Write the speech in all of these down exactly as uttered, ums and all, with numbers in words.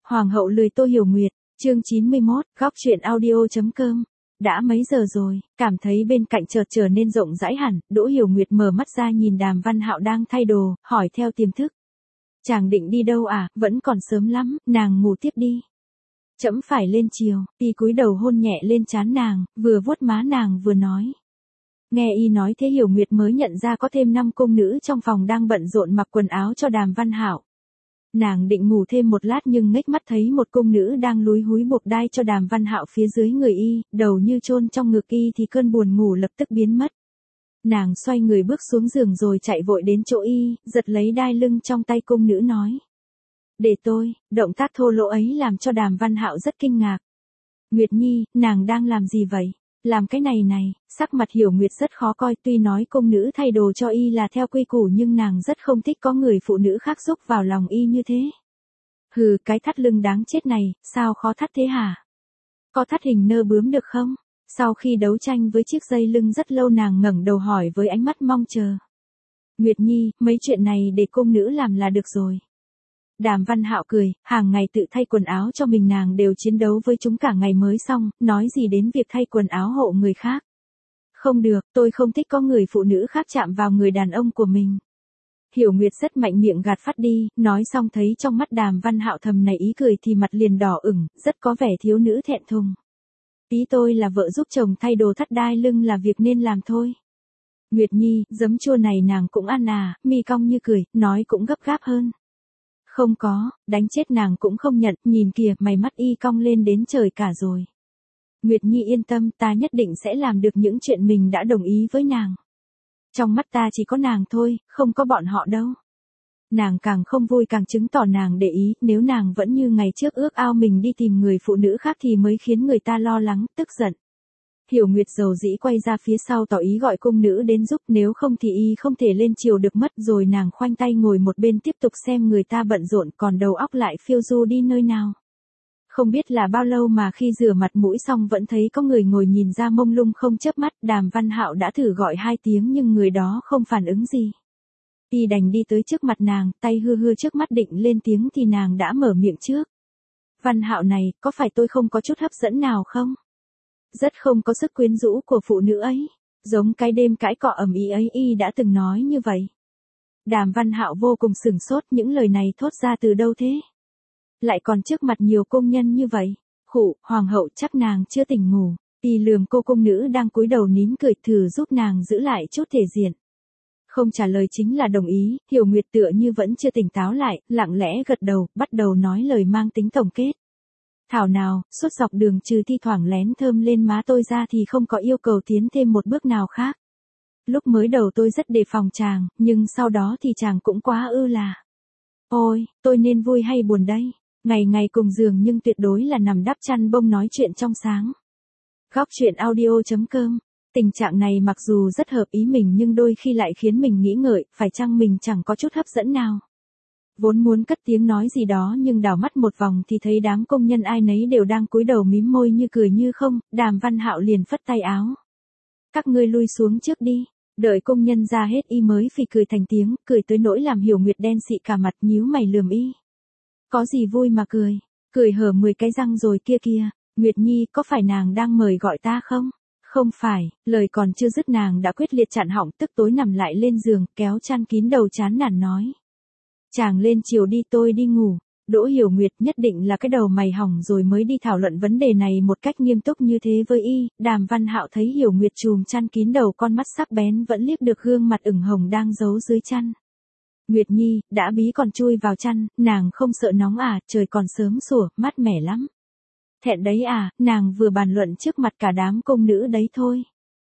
Hoàng hậu lười Tô Hiểu Nguyệt, chương chín mươi mốt, góc truyện audio chấm com. Đã mấy giờ rồi, cảm thấy bên cạnh chợt trở nên rộng rãi hẳn, Đỗ Hiểu Nguyệt mở mắt ra nhìn Đàm Văn Hạo đang thay đồ, hỏi theo tiềm thức. Chàng định đi đâu à, vẫn còn sớm lắm, nàng ngủ tiếp đi. Trẫm phải lên chiều, y cúi đầu hôn nhẹ lên trán nàng, vừa vuốt má nàng vừa nói. Nghe y nói thế Hiểu Nguyệt mới nhận ra có thêm năm cung nữ trong phòng đang bận rộn mặc quần áo cho Đàm Văn Hạo. Nàng định ngủ thêm một lát nhưng ngếch mắt thấy một cung nữ đang lúi húi buộc đai cho Đàm Văn Hạo phía dưới người y, đầu như chôn trong ngực y thì cơn buồn ngủ lập tức biến mất. Nàng xoay người bước xuống giường rồi chạy vội đến chỗ y, giật lấy đai lưng trong tay cung nữ nói. Để tôi, động tác thô lỗ ấy làm cho Đàm Văn Hạo rất kinh ngạc. Nguyệt Nhi, nàng đang làm gì vậy? Làm cái này này, sắc mặt Hiểu Nguyệt rất khó coi, tuy nói cung nữ thay đồ cho y là theo quy củ nhưng nàng rất không thích có người phụ nữ khác giúp vào lòng y như thế. Hừ, cái thắt lưng đáng chết này, sao khó thắt thế hả? Có thắt hình nơ bướm được không? Sau khi đấu tranh với chiếc dây lưng rất lâu nàng ngẩng đầu hỏi với ánh mắt mong chờ. Nguyệt Nhi, mấy chuyện này để cung nữ làm là được rồi. Đàm Văn Hạo cười, hàng ngày tự thay quần áo cho mình nàng đều chiến đấu với chúng cả ngày mới xong, nói gì đến việc thay quần áo hộ người khác. Không được, tôi không thích có người phụ nữ khác chạm vào người đàn ông của mình. Hiểu Nguyệt rất mạnh miệng gạt phát đi, nói xong thấy trong mắt Đàm Văn Hạo thầm này ý cười thì mặt liền đỏ ửng, rất có vẻ thiếu nữ thẹn thùng. Ý tôi là vợ giúp chồng thay đồ thắt đai lưng là việc nên làm thôi. Nguyệt Nhi, giấm chua này nàng cũng ăn à, mi cong như cười, nói cũng gấp gáp hơn. Không có, đánh chết nàng cũng không nhận, nhìn kìa, mày mắt y cong lên đến trời cả rồi. Nguyệt Nhi yên tâm, ta nhất định sẽ làm được những chuyện mình đã đồng ý với nàng. Trong mắt ta chỉ có nàng thôi, không có bọn họ đâu. Nàng càng không vui càng chứng tỏ nàng để ý, nếu nàng vẫn như ngày trước ước ao mình đi tìm người phụ nữ khác thì mới khiến người ta lo lắng, tức giận. Hiểu Nguyệt dầu dĩ quay ra phía sau tỏ ý gọi cung nữ đến giúp, nếu không thì y không thể lên chiều được mất, rồi nàng khoanh tay ngồi một bên tiếp tục xem người ta bận rộn, còn đầu óc lại phiêu du đi nơi nào. Không biết là bao lâu mà khi rửa mặt mũi xong vẫn thấy có người ngồi nhìn ra mông lung không chớp mắt, Đàm Văn Hạo đã thử gọi hai tiếng nhưng người đó không phản ứng gì. Y đành đi tới trước mặt nàng, tay hư hư trước mắt định lên tiếng thì nàng đã mở miệng trước. Văn Hạo này, có phải tôi không có chút hấp dẫn nào không? Rất không có sức quyến rũ của phụ nữ ấy, giống cái đêm cãi cọ ầm ĩ ấy y đã từng nói như vậy. Đàm Văn Hạo vô cùng sửng sốt, những lời này thốt ra từ đâu thế? Lại còn trước mặt nhiều công nhân như vậy. Khụ, hoàng hậu chắc nàng chưa tỉnh ngủ. Y lườm cô cung nữ đang cúi đầu nín cười, thử giúp nàng giữ lại chút thể diện. Không trả lời chính là đồng ý, Hiểu Nguyệt tựa như vẫn chưa tỉnh táo lại, lặng lẽ gật đầu, bắt đầu nói lời mang tính tổng kết. Thảo nào, suốt dọc đường trừ thi thoảng lén thơm lên má tôi ra thì không có yêu cầu tiến thêm một bước nào khác. Lúc mới đầu tôi rất đề phòng chàng, nhưng sau đó thì chàng cũng quá ư là. Ôi, tôi nên vui hay buồn đây? Ngày ngày cùng giường nhưng tuyệt đối là nằm đắp chăn bông nói chuyện trong sáng. Góc truyện audio chấm com. Tình trạng này mặc dù rất hợp ý mình nhưng đôi khi lại khiến mình nghĩ ngợi, phải chăng mình chẳng có chút hấp dẫn nào. Vốn muốn cất tiếng nói gì đó nhưng đảo mắt một vòng thì thấy đám công nhân ai nấy đều đang cúi đầu mím môi như cười như không, Đàm Văn Hạo liền phất tay áo. Các ngươi lui xuống trước đi, đợi công nhân ra hết y mới phì cười thành tiếng, cười tới nỗi làm Hiểu Nguyệt đen xị cả mặt, nhíu mày lườm y. Có gì vui mà cười, cười hở mười cái răng rồi kia kia, Nguyệt Nhi có phải nàng đang mời gọi ta không? Không phải, lời còn chưa dứt nàng đã quyết liệt chặn họng, tức tối nằm lại lên giường, kéo chăn kín đầu chán nản nói. Chàng lên chiều đi, tôi đi ngủ. Đỗ Hiểu Nguyệt nhất định là cái đầu mày hỏng rồi mới đi thảo luận vấn đề này một cách nghiêm túc như thế với y. Đàm Văn Hạo thấy Hiểu Nguyệt chùm chăn kín đầu, con mắt sắc bén vẫn liếc được gương mặt ửng hồng đang giấu dưới chăn. Nguyệt Nhi, đã bí còn chui vào chăn, nàng không sợ nóng à, trời còn sớm sủa, mát mẻ lắm. Thẹn đấy à, nàng vừa bàn luận trước mặt cả đám công nữ đấy thôi.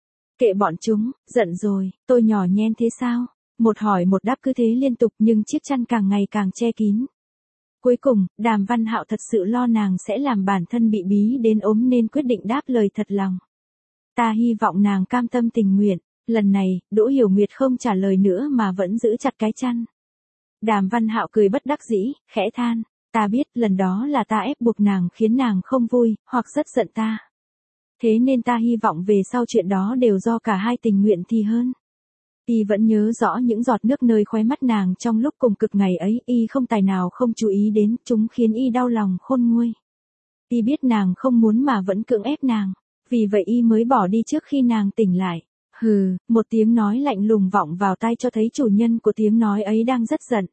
Kệ bọn chúng, giận rồi, tôi nhỏ nhen thế sao? Một hỏi một đáp cứ thế liên tục nhưng chiếc chăn càng ngày càng che kín. Cuối cùng, Đàm Văn Hạo thật sự lo nàng sẽ làm bản thân bị bí đến ốm nên quyết định đáp lời thật lòng. Ta hy vọng nàng cam tâm tình nguyện. Lần này, Đỗ Hiểu Nguyệt không trả lời nữa mà vẫn giữ chặt cái chăn. Đàm Văn Hạo cười bất đắc dĩ, khẽ than. Ta biết lần đó là ta ép buộc nàng khiến nàng không vui, hoặc rất giận ta. Thế nên ta hy vọng về sau chuyện đó đều do cả hai tình nguyện thì hơn. Y vẫn nhớ rõ những giọt nước nơi khóe mắt nàng trong lúc cùng cực ngày ấy, Y không tài nào không chú ý đến, chúng khiến Y đau lòng khôn nguôi. Y biết nàng không muốn mà vẫn cưỡng ép nàng, vì vậy Y mới bỏ đi trước khi nàng tỉnh lại. Hừ, một tiếng nói lạnh lùng vọng vào tai cho thấy chủ nhân của tiếng nói ấy đang rất giận.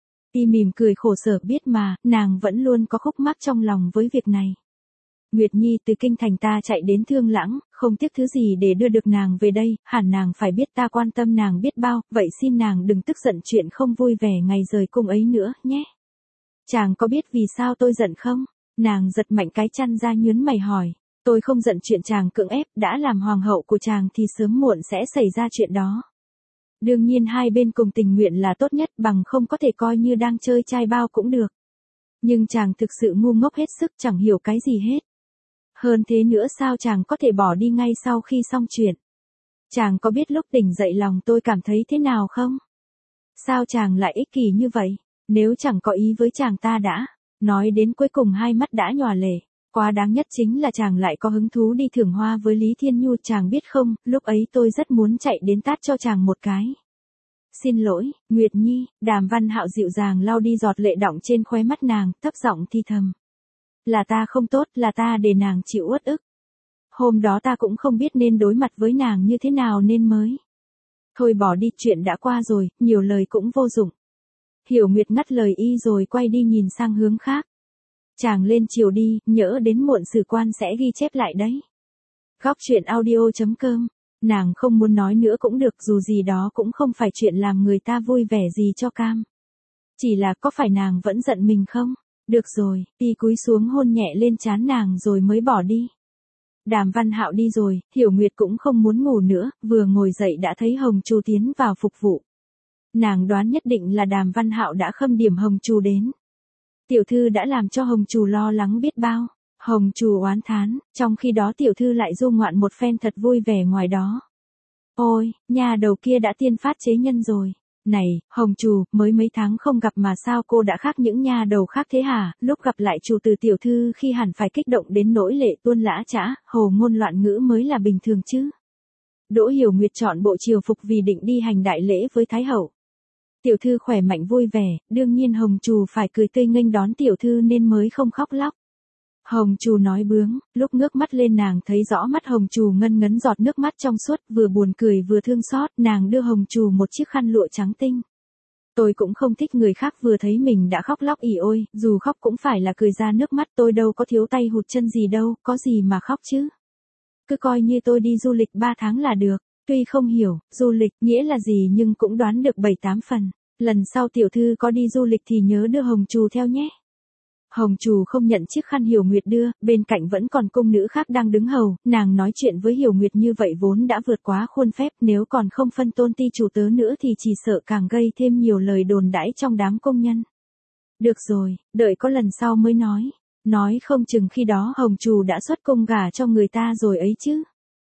Y mỉm cười khổ sở biết mà, nàng vẫn luôn có khúc mắc trong lòng với việc này. Nguyệt Nhi từ kinh thành ta chạy đến Thương Lãng, không tiếc thứ gì để đưa được nàng về đây, hẳn nàng phải biết ta quan tâm nàng biết bao, vậy xin nàng đừng tức giận chuyện không vui vẻ ngày rời cung ấy nữa, nhé. Chàng có biết vì sao tôi giận không? Nàng giật mạnh cái chăn ra nhớn mày hỏi. Tôi không giận chuyện chàng cưỡng ép, đã làm hoàng hậu của chàng thì sớm muộn sẽ xảy ra chuyện đó. Đương nhiên hai bên cùng tình nguyện là tốt nhất, bằng không có thể coi như đang chơi trai bao cũng được. Nhưng chàng thực sự ngu ngốc hết sức, chẳng hiểu cái gì hết. Hơn thế nữa sao chàng có thể bỏ đi ngay sau khi xong chuyện? Chàng có biết lúc tỉnh dậy lòng tôi cảm thấy thế nào không? Sao chàng lại ích kỷ như vậy? Nếu chẳng có ý với chàng ta đã. Nói đến cuối cùng hai mắt đã nhòa lệ. Quá đáng nhất chính là chàng lại có hứng thú đi thưởng hoa với Lý Thiên Nhu, chàng biết không, lúc ấy tôi rất muốn chạy đến tát cho chàng một cái. Xin lỗi, Nguyệt Nhi, Đàm Văn Hạo dịu dàng lau đi giọt lệ đọng trên khóe mắt nàng, thấp giọng thi thầm. Là ta không tốt, là ta để nàng chịu uất ức. Hôm đó ta cũng không biết nên đối mặt với nàng như thế nào nên mới. Thôi bỏ đi, chuyện đã qua rồi, nhiều lời cũng vô dụng. Hiểu Nguyệt ngắt lời y rồi quay đi nhìn sang hướng khác. Chàng lên chiều đi, nhỡ đến muộn sử quan sẽ ghi chép lại đấy. Góc truyện audio chấm com. Nàng không muốn nói nữa cũng được, dù gì đó cũng không phải chuyện làm người ta vui vẻ gì cho cam. Chỉ là có phải nàng vẫn giận mình không? Được rồi, y cúi xuống hôn nhẹ lên trán nàng rồi mới bỏ đi. Đàm Văn Hạo đi rồi, Hiểu Nguyệt cũng không muốn ngủ nữa, vừa ngồi dậy đã thấy Hồng Trù tiến vào phục vụ. Nàng đoán nhất định là Đàm Văn Hạo đã khâm điểm Hồng Trù đến. Tiểu thư đã làm cho Hồng Trù lo lắng biết bao. Hồng Trù oán thán, trong khi đó tiểu thư lại du ngoạn một phen thật vui vẻ ngoài đó. Ôi, nhà đầu kia đã tiên phát chế nhân rồi. Này, Hồng Trù, mới mấy tháng không gặp mà sao cô đã khác những nhà đầu khác thế hả? Lúc gặp lại chủ từ tiểu thư khi hẳn phải kích động đến nỗi lệ tuôn lã chã, hồ ngôn loạn ngữ mới là bình thường chứ. Đỗ Hiểu Nguyệt chọn bộ triều phục vì định đi hành đại lễ với Thái Hậu. Tiểu thư khỏe mạnh vui vẻ, đương nhiên Hồng Trù phải cười tươi nghênh đón tiểu thư nên mới không khóc lóc. Hồng Trù nói bướng, lúc ngước mắt lên nàng thấy rõ mắt Hồng Trù ngân ngấn giọt nước mắt trong suốt, vừa buồn cười vừa thương xót, nàng đưa Hồng Trù một chiếc khăn lụa trắng tinh. Tôi cũng không thích người khác vừa thấy mình đã khóc lóc ỉ ôi, dù khóc cũng phải là cười ra nước mắt, tôi đâu có thiếu tay hụt chân gì đâu, có gì mà khóc chứ. Cứ coi như tôi đi du lịch ba tháng là được. Tuy không hiểu, du lịch nghĩa là gì nhưng cũng đoán được bảy tám phần. Lần sau tiểu thư có đi du lịch thì nhớ đưa Hồng Trù theo nhé. Hồng Trù không nhận chiếc khăn Hiểu Nguyệt đưa, bên cạnh vẫn còn cung nữ khác đang đứng hầu, nàng nói chuyện với Hiểu Nguyệt như vậy vốn đã vượt quá khuôn phép, nếu còn không phân tôn ti chủ tớ nữa thì chỉ sợ càng gây thêm nhiều lời đồn đãi trong đám công nhân. Được rồi, đợi có lần sau mới nói. Nói không chừng khi đó Hồng Trù đã xuất cung gả cho người ta rồi ấy chứ.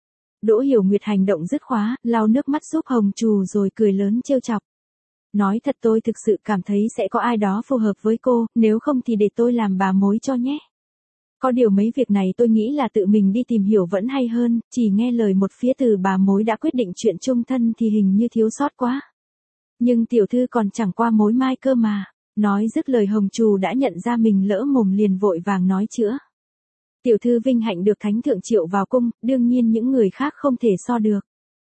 Đỗ Hiểu Nguyệt hành động dứt khóa, lau nước mắt giúp Hồng Trù rồi cười lớn trêu chọc. Nói thật tôi thực sự cảm thấy sẽ có ai đó phù hợp với cô, nếu không thì để tôi làm bà mối cho nhé. Có điều mấy việc này tôi nghĩ là tự mình đi tìm hiểu vẫn hay hơn, chỉ nghe lời một phía từ bà mối đã quyết định chuyện chung thân thì hình như thiếu sót quá. Nhưng tiểu thư còn chẳng qua mối mai cơ mà. Nói dứt lời Hồng Trù đã nhận ra mình lỡ mồm liền vội vàng nói chữa. Tiểu thư vinh hạnh được thánh thượng triệu vào cung, đương nhiên những người khác không thể so được.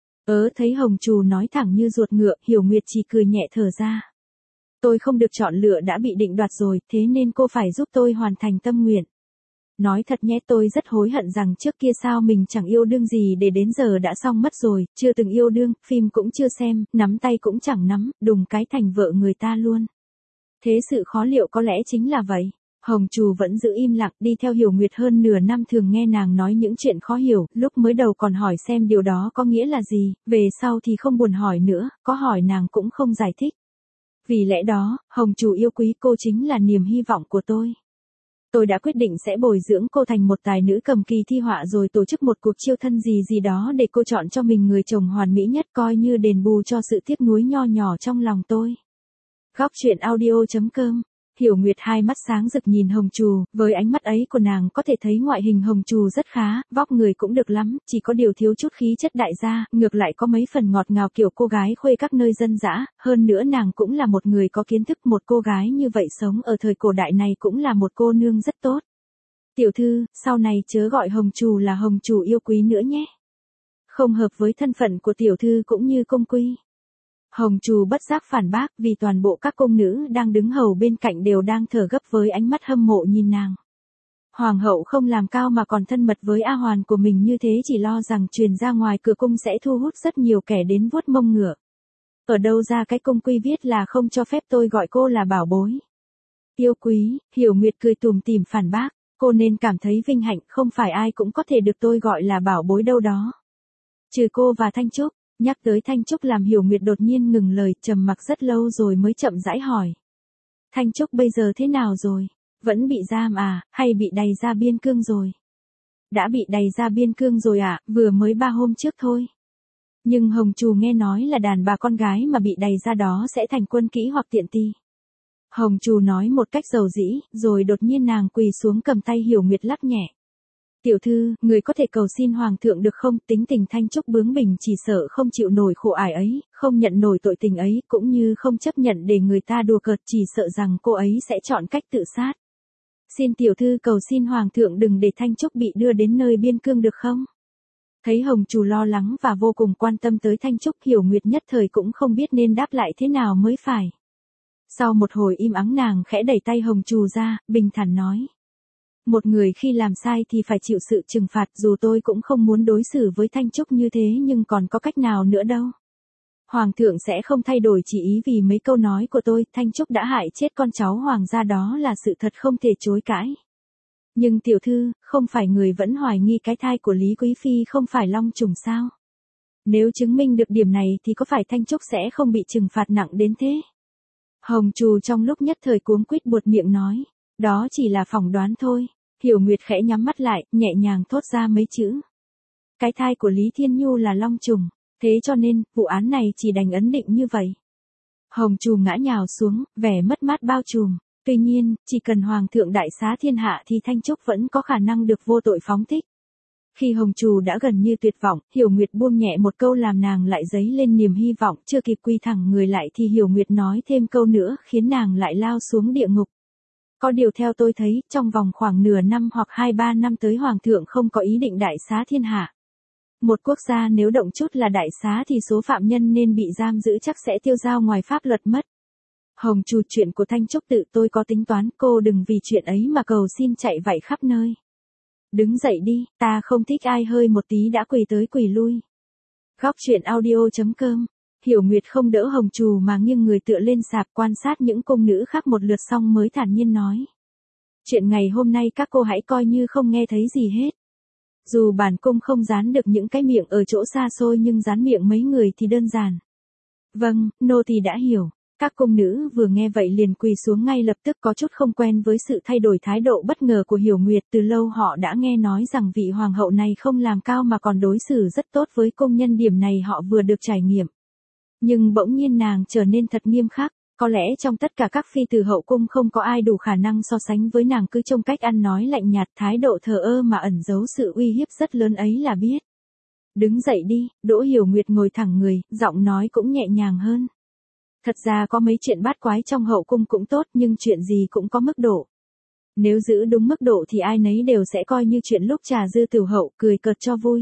Ớ thấy Hồng Trù nói thẳng như ruột ngựa, Hiểu Nguyệt chỉ cười nhẹ thở ra. Tôi không được chọn lựa đã bị định đoạt rồi, thế nên cô phải giúp tôi hoàn thành tâm nguyện. Nói thật nhé, tôi rất hối hận rằng trước kia sao mình chẳng yêu đương gì để đến giờ đã xong mất rồi, chưa từng yêu đương, phim cũng chưa xem, nắm tay cũng chẳng nắm, đùng cái thành vợ người ta luôn. Thế sự khó liệu có lẽ chính là vậy. Hồng Trù vẫn giữ im lặng, đi theo Hiểu Nguyệt hơn nửa năm thường nghe nàng nói những chuyện khó hiểu, lúc mới đầu còn hỏi xem điều đó có nghĩa là gì, về sau thì không buồn hỏi nữa, có hỏi nàng cũng không giải thích. Vì lẽ đó, Hồng Trù yêu quý cô chính là niềm hy vọng của tôi. Tôi đã quyết định sẽ bồi dưỡng cô thành một tài nữ cầm kỳ thi họa rồi tổ chức một cuộc chiêu thân gì gì đó để cô chọn cho mình người chồng hoàn mỹ nhất, coi như đền bù cho sự tiếc nuối nho nhỏ trong lòng tôi. Góc truyện audio chấm com Hiểu Nguyệt hai mắt sáng rực nhìn Hồng Trù, với ánh mắt ấy của nàng có thể thấy ngoại hình Hồng Trù rất khá, vóc người cũng được lắm, chỉ có điều thiếu chút khí chất đại gia, ngược lại có mấy phần ngọt ngào kiểu cô gái khuê các nơi dân dã, hơn nữa nàng cũng là một người có kiến thức, một cô gái như vậy sống ở thời cổ đại này cũng là một cô nương rất tốt. Tiểu thư, sau này chớ gọi Hồng Trù là Hồng Trù yêu quý nữa nhé. Không hợp với thân phận của tiểu thư cũng như công quy. Hồng Trù bất giác phản bác vì toàn bộ các công nữ đang đứng hầu bên cạnh đều đang thở gấp với ánh mắt hâm mộ nhìn nàng. Hoàng hậu không làm cao mà còn thân mật với A Hoàn của mình như thế chỉ lo rằng truyền ra ngoài cửa cung sẽ thu hút rất nhiều kẻ đến vuốt mông ngựa. Ở đâu ra cái công quy viết là không cho phép tôi gọi cô là bảo bối. Yêu quý, Hiểu Nguyệt cười tủm tỉm phản bác, cô nên cảm thấy vinh hạnh, không phải ai cũng có thể được tôi gọi là bảo bối đâu đó. Trừ cô và Thanh Trúc. Nhắc tới Thanh Trúc làm Hiểu Nguyệt đột nhiên ngừng lời, trầm mặc rất lâu rồi mới chậm rãi hỏi. Thanh Trúc bây giờ thế nào rồi? Vẫn bị giam à, hay bị đày ra biên cương rồi? Đã bị đày ra biên cương rồi à, vừa mới ba hôm trước thôi. Nhưng Hồng Trù nghe nói là đàn bà con gái mà bị đày ra đó sẽ thành quân kỹ hoặc tiện ti. Hồng Trù nói một cách dầu dĩ, rồi đột nhiên nàng quỳ xuống cầm tay Hiểu Nguyệt lắc nhẹ. Tiểu thư, người có thể cầu xin hoàng thượng được không? Tính tình Thanh Trúc bướng bỉnh chỉ sợ không chịu nổi khổ ải ấy, không nhận nổi tội tình ấy, cũng như không chấp nhận để người ta đùa cợt, chỉ sợ rằng cô ấy sẽ chọn cách tự sát. Xin tiểu thư cầu xin hoàng thượng đừng để Thanh Trúc bị đưa đến nơi biên cương được không? Thấy Hồng Trù lo lắng và vô cùng quan tâm tới Thanh Trúc, Hiểu Nguyệt nhất thời cũng không biết nên đáp lại thế nào mới phải. Sau một hồi im ắng nàng khẽ đẩy tay Hồng Trù ra, bình thản nói. Một người khi làm sai thì phải chịu sự trừng phạt, dù tôi cũng không muốn đối xử với Thanh Trúc như thế nhưng còn có cách nào nữa đâu. Hoàng thượng sẽ không thay đổi chỉ ý vì mấy câu nói của tôi, Thanh Trúc đã hại chết con cháu hoàng gia đó là sự thật không thể chối cãi. Nhưng tiểu thư, không phải người vẫn hoài nghi cái thai của Lý Quý Phi không phải long trùng sao? Nếu chứng minh được điểm này thì có phải Thanh Trúc sẽ không bị trừng phạt nặng đến thế? Hồng Trù trong lúc nhất thời cuống quýt buột miệng nói, đó chỉ là phỏng đoán thôi. Hiểu Nguyệt khẽ nhắm mắt lại, nhẹ nhàng thốt ra mấy chữ. Cái thai của Lý Thiên Nhu là long trùng, thế cho nên, vụ án này chỉ đành ấn định như vậy. Hồng Trù ngã nhào xuống, vẻ mất mát bao trùm. Tuy nhiên, chỉ cần Hoàng thượng đại xá thiên hạ thì Thanh Trúc vẫn có khả năng được vô tội phóng thích. Khi Hồng Trù đã gần như tuyệt vọng, Hiểu Nguyệt buông nhẹ một câu làm nàng lại dấy lên niềm hy vọng, chưa kịp quy thẳng người lại thì Hiểu Nguyệt nói thêm câu nữa khiến nàng lại lao xuống địa ngục. Có điều theo tôi thấy, trong vòng khoảng nửa năm hoặc hai ba năm tới Hoàng thượng không có ý định đại xá thiên hạ. Một quốc gia nếu động chút là đại xá thì số phạm nhân nên bị giam giữ chắc sẽ tiêu dao ngoài pháp luật mất. Hồng Trù, chuyện của Thanh Trúc tự tôi có tính toán, cô đừng vì chuyện ấy mà cầu xin chạy vạy khắp nơi. Đứng dậy đi, ta không thích ai hơi một tí đã quỳ tới quỳ lui. Góc truyện audio chấm com. Hiểu Nguyệt không đỡ Hồng Trù mà nghiêng người tựa lên sạp quan sát những cung nữ khác một lượt xong mới thản nhiên nói. Chuyện ngày hôm nay các cô hãy coi như không nghe thấy gì hết. Dù bản cung không dán được những cái miệng ở chỗ xa xôi nhưng dán miệng mấy người thì đơn giản. Vâng, nô tỳ đã hiểu. Các cung nữ vừa nghe vậy liền quỳ xuống ngay lập tức, có chút không quen với sự thay đổi thái độ bất ngờ của Hiểu Nguyệt. Từ lâu họ đã nghe nói rằng vị hoàng hậu này không làm cao mà còn đối xử rất tốt với công nhân, điểm này họ vừa được trải nghiệm. Nhưng bỗng nhiên nàng trở nên thật nghiêm khắc, có lẽ trong tất cả các phi tử hậu cung không có ai đủ khả năng so sánh với nàng, cứ trông cách ăn nói lạnh nhạt, thái độ thờ ơ mà ẩn giấu sự uy hiếp rất lớn ấy là biết. Đứng dậy đi, Đỗ Hiểu Nguyệt ngồi thẳng người, giọng nói cũng nhẹ nhàng hơn. Thật ra có mấy chuyện bát quái trong hậu cung cũng tốt, nhưng chuyện gì cũng có mức độ. Nếu giữ đúng mức độ thì ai nấy đều sẽ coi như chuyện lúc trà dư tửu hậu, cười cợt cho vui.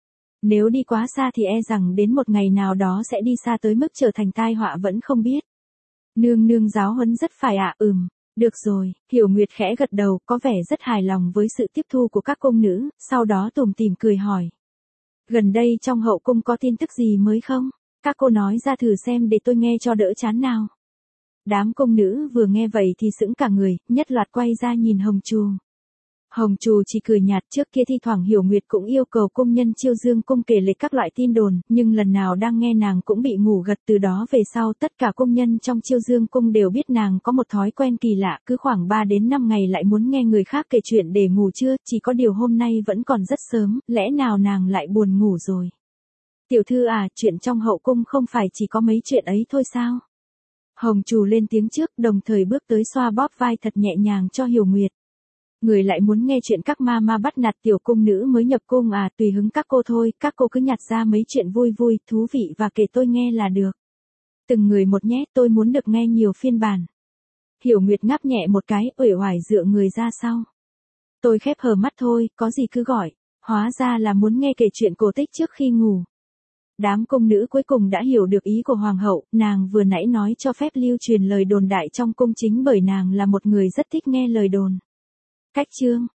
Nếu đi quá xa thì e rằng đến một ngày nào đó sẽ đi xa tới mức trở thành tai họa vẫn không biết. Nương nương giáo huấn rất phải ạ. À, ừm, được rồi. Hiểu Nguyệt khẽ gật đầu, có vẻ rất hài lòng với sự tiếp thu của các cung nữ, sau đó tủm tỉm cười hỏi. Gần đây trong hậu cung có tin tức gì mới không? Các cô nói ra thử xem để tôi nghe cho đỡ chán nào. Đám cung nữ vừa nghe vậy thì sững cả người, nhất loạt quay ra nhìn Hồng Trù. Hồng Trù chỉ cười nhạt, trước kia thi thoảng Hiểu Nguyệt cũng yêu cầu cung nhân Chiêu Dương cung kể lể các loại tin đồn, nhưng lần nào đang nghe nàng cũng bị ngủ gật. Từ đó về sau tất cả cung nhân trong Chiêu Dương cung đều biết nàng có một thói quen kỳ lạ, cứ khoảng ba đến năm ngày lại muốn nghe người khác kể chuyện để ngủ trưa, chỉ có điều hôm nay vẫn còn rất sớm, lẽ nào nàng lại buồn ngủ rồi. Tiểu thư à, chuyện trong hậu cung không phải chỉ có mấy chuyện ấy thôi sao? Hồng Trù lên tiếng trước, đồng thời bước tới xoa bóp vai thật nhẹ nhàng cho Hiểu Nguyệt. Người lại muốn nghe chuyện các ma ma bắt nạt tiểu cung nữ mới nhập cung à, tùy hứng các cô thôi, các cô cứ nhặt ra mấy chuyện vui vui, thú vị và kể tôi nghe là được. Từng người một nhé, tôi muốn được nghe nhiều phiên bản. Hiểu Nguyệt ngáp nhẹ một cái, uể oải dựa người ra sau. Tôi khép hờ mắt thôi, có gì cứ gọi, hóa ra là muốn nghe kể chuyện cổ tích trước khi ngủ. Đám cung nữ cuối cùng đã hiểu được ý của hoàng hậu, nàng vừa nãy nói cho phép lưu truyền lời đồn đại trong cung chính bởi nàng là một người rất thích nghe lời đồn. Cách chương